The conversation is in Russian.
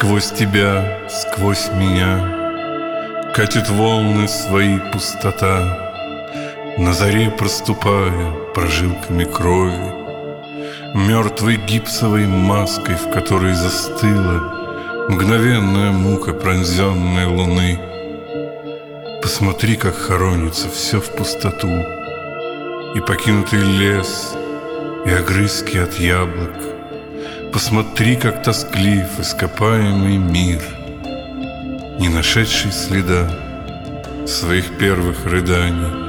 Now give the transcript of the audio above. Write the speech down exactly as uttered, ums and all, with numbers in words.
сквозь тебя, сквозь меня катит волны свои пустота, на заре проступая прожилками крови, мертвой гипсовой маской, в которой застыла мгновенная мука пронзенной луны. Посмотри, как хоронится все в пустоту, и покинутый лес, и огрызки от яблок. Посмотри, как тосклив ископаемый мир, не нашедший следа своих первых рыданий.